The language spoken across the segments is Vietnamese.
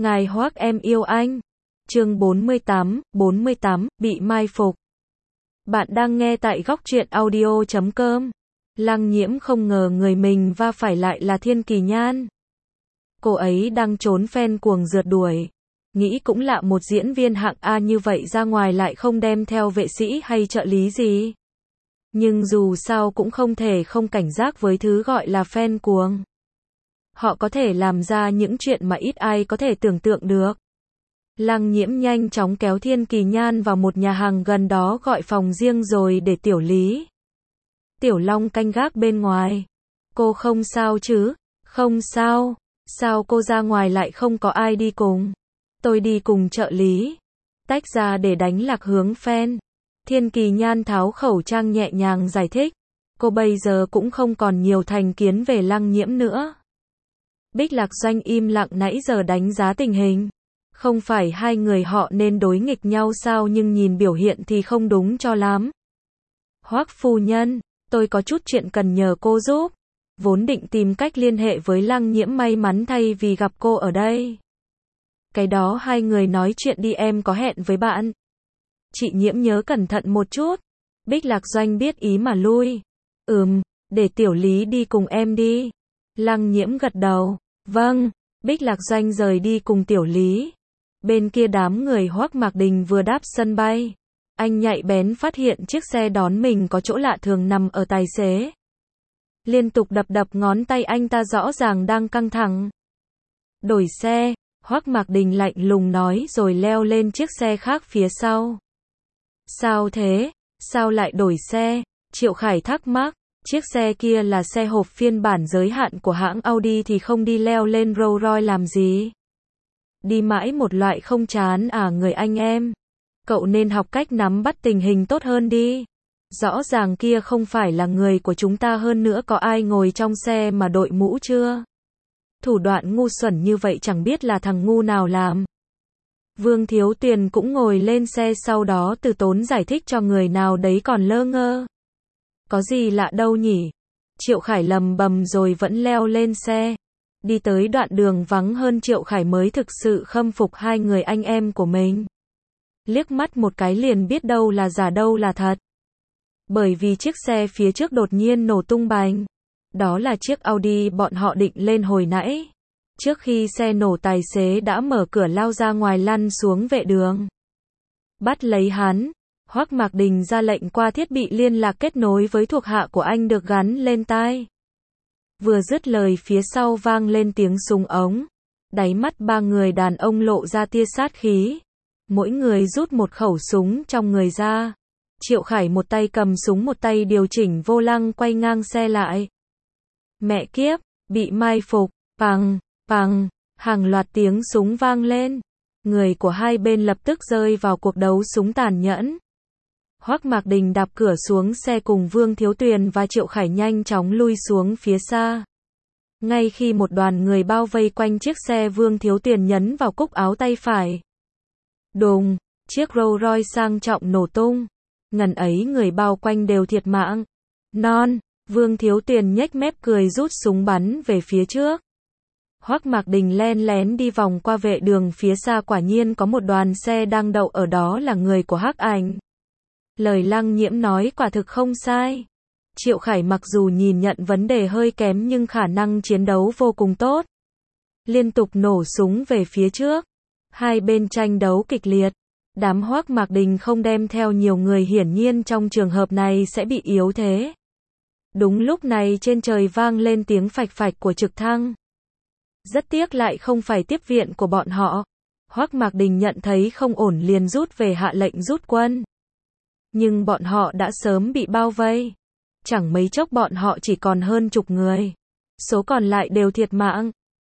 Ngài Hoác em yêu anh. Chương 48, bị mai phục. Bạn đang nghe tại góc truyện audio.com. Lăng Nhiễm không ngờ người mình va phải lại là Thiên Kỳ Nhan. Cô ấy đang trốn fan cuồng rượt đuổi. Nghĩ cũng lạ, một diễn viên hạng A như vậy ra ngoài lại không đem theo vệ sĩ hay trợ lý gì. Nhưng dù sao cũng không thể không cảnh giác với thứ gọi là fan cuồng. Họ có thể làm ra những chuyện mà ít ai có thể tưởng tượng được. Lăng Nhiễm nhanh chóng kéo Thiên Kỳ Nhan vào một nhà hàng gần đó, gọi phòng riêng rồi để Tiểu Lý, Tiểu Long canh gác bên ngoài. Cô không sao chứ? Không sao. Sao cô ra ngoài lại không có ai đi cùng? Tôi đi cùng trợ lý. Tách ra để đánh lạc hướng fan. Thiên Kỳ Nhan tháo khẩu trang nhẹ nhàng giải thích. Cô bây giờ cũng không còn nhiều thành kiến về Lăng Nhiễm nữa. Bích Lạc Doanh im lặng nãy giờ đánh giá tình hình. Không phải hai người họ nên đối nghịch nhau sao, nhưng nhìn biểu hiện thì không đúng cho lắm. Hoác phu nhân, tôi có chút chuyện cần nhờ cô giúp. Vốn định tìm cách liên hệ với Lăng Nhiễm, may mắn thay vì gặp cô ở đây. Cái đó hai người nói chuyện đi, em có hẹn với bạn. Chị Nhiễm nhớ cẩn thận một chút. Bích Lạc Doanh biết ý mà lui. Để Tiểu Lý đi cùng em đi. Lăng Nhiễm gật đầu. Vâng. Bích Lạc Doanh rời đi cùng Tiểu Lý. Bên kia đám người Hoác Mạc Đình vừa đáp sân bay. Anh nhạy bén phát hiện chiếc xe đón mình có chỗ lạ thường nằm ở tài xế. Liên tục đập ngón tay, anh ta rõ ràng đang căng thẳng. Đổi xe, Hoác Mạc Đình lạnh lùng nói rồi leo lên chiếc xe khác phía sau. Sao thế? Sao lại đổi xe? Triệu Khải thắc mắc. Chiếc xe kia là xe hộp phiên bản giới hạn của hãng Audi thì không đi leo lên Rolls Royce làm gì? Đi mãi một loại không chán à người anh em? Cậu nên học cách nắm bắt tình hình tốt hơn đi. Rõ ràng kia không phải là người của chúng ta, hơn nữa có ai ngồi trong xe mà đội mũ chưa? Thủ đoạn ngu xuẩn như vậy chẳng biết là thằng ngu nào làm. Vương Thiếu Tuyền cũng ngồi lên xe, sau đó từ tốn giải thích cho người nào đấy còn lơ ngơ. Có gì lạ đâu nhỉ? Triệu Khải lầm bầm rồi vẫn leo lên xe. Đi tới đoạn đường vắng hơn, Triệu Khải mới thực sự khâm phục hai người anh em của mình. Liếc mắt một cái liền biết đâu là giả đâu là thật. Bởi vì chiếc xe phía trước đột nhiên nổ tung bành. Đó là chiếc Audi bọn họ định lên hồi nãy. Trước khi xe nổ, tài xế đã mở cửa lao ra ngoài, lăn xuống vệ đường. Bắt lấy hắn. Hoác Mạc Đình ra lệnh qua thiết bị liên lạc kết nối với thuộc hạ của anh được gắn lên tai. Vừa dứt lời, phía sau vang lên tiếng súng ống. Đáy mắt ba người đàn ông lộ ra tia sát khí. Mỗi người rút một khẩu súng trong người ra. Triệu Khải một tay cầm súng, một tay điều chỉnh vô lăng quay ngang xe lại. Mẹ kiếp, bị mai phục. Pằng, hàng loạt tiếng súng vang lên. Người của hai bên lập tức rơi vào cuộc đấu súng tàn nhẫn. Hoác Mạc Đình đạp cửa xuống xe cùng Vương Thiếu Tuyền và Triệu Khải nhanh chóng lui xuống phía xa. Ngay khi một đoàn người bao vây quanh chiếc xe, Vương Thiếu Tuyền nhấn vào cúc áo tay phải. Đùng, chiếc Rolls Royce sang trọng nổ tung. Ngần ấy người bao quanh đều thiệt mạng. Vương Thiếu Tuyền nhếch mép cười, rút súng bắn về phía trước. Hoác Mạc Đình len lén đi vòng qua vệ đường phía xa, quả nhiên có một đoàn xe đang đậu ở đó, là người của Hắc Ảnh. Lời Lăng Nhiễm nói quả thực không sai. Triệu Khải mặc dù nhìn nhận vấn đề hơi kém nhưng khả năng chiến đấu vô cùng tốt. Liên tục nổ súng về phía trước. Hai bên tranh đấu kịch liệt. Đám Hoác Mạc Đình không đem theo nhiều người, hiển nhiên trong trường hợp này sẽ bị yếu thế. Đúng lúc này trên trời vang lên tiếng phạch phạch của trực thăng. Rất tiếc lại không phải tiếp viện của bọn họ. Hoác Mạc Đình nhận thấy không ổn liền rút về, hạ lệnh rút quân. Nhưng bọn họ đã sớm bị bao vây. Chẳng mấy chốc bọn họ chỉ còn hơn chục người. Số còn lại đều thiệt mạng.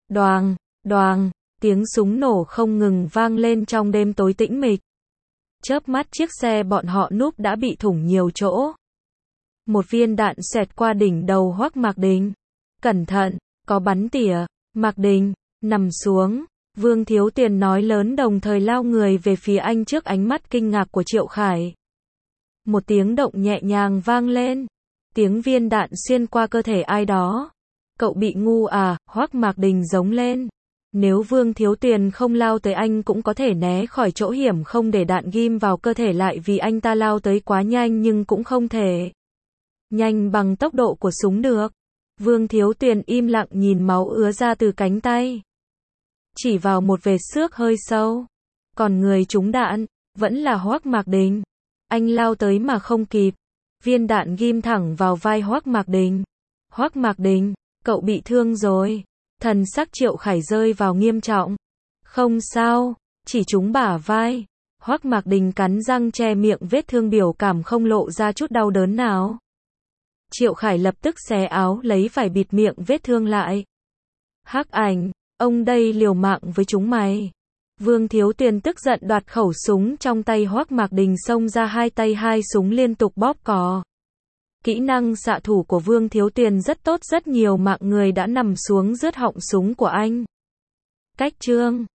Đoàng, tiếng súng nổ không ngừng vang lên trong đêm tối tĩnh mịch. Chớp mắt chiếc xe bọn họ núp đã bị thủng nhiều chỗ. Một viên đạn xẹt qua đỉnh đầu Hoác Mạc Đình. Cẩn thận, có bắn tỉa. Mạc Đình, nằm xuống. Vương Thiếu Tuyền nói lớn, đồng thời lao người về phía anh trước ánh mắt kinh ngạc của Triệu Khải. Một tiếng động nhẹ nhàng vang lên. Tiếng viên đạn xuyên qua cơ thể ai đó. Cậu bị ngu à? Hoác Mạc Đình giống lên. Nếu Vương Thiếu Tuyền không lao tới anh cũng có thể né khỏi chỗ hiểm không để đạn ghim vào cơ thể lại vì anh ta lao tới quá nhanh nhưng cũng không thể nhanh bằng tốc độ của súng được. Vương Thiếu Tuyền im lặng nhìn máu ứa ra từ cánh tay. Chỉ vào một vệt xước hơi sâu. Còn người trúng đạn, vẫn là Hoắc Mạc Đình. Anh lao tới mà không kịp. Viên đạn ghim thẳng vào vai Hoắc Mạc Đình. Hoắc Mạc Đình, cậu bị thương rồi. Thần sắc Triệu Khải rơi vào nghiêm trọng. Không sao, chỉ trúng bả vai. Hoắc Mạc Đình cắn răng che miệng vết thương biểu cảm không lộ ra chút đau đớn nào. Triệu Khải lập tức xé áo lấy vải bịt miệng vết thương lại. Hắc Ảnh, ông đây liều mạng với chúng mày. Vương Thiếu Tuyền tức giận đoạt khẩu súng trong tay Hoắc Mạc Đình xông ra hai tay hai súng liên tục bóp cò. Kỹ năng xạ thủ của Vương Thiếu Tuyền rất tốt rất nhiều mạng người đã nằm xuống rướt họng súng của anh. Cách chương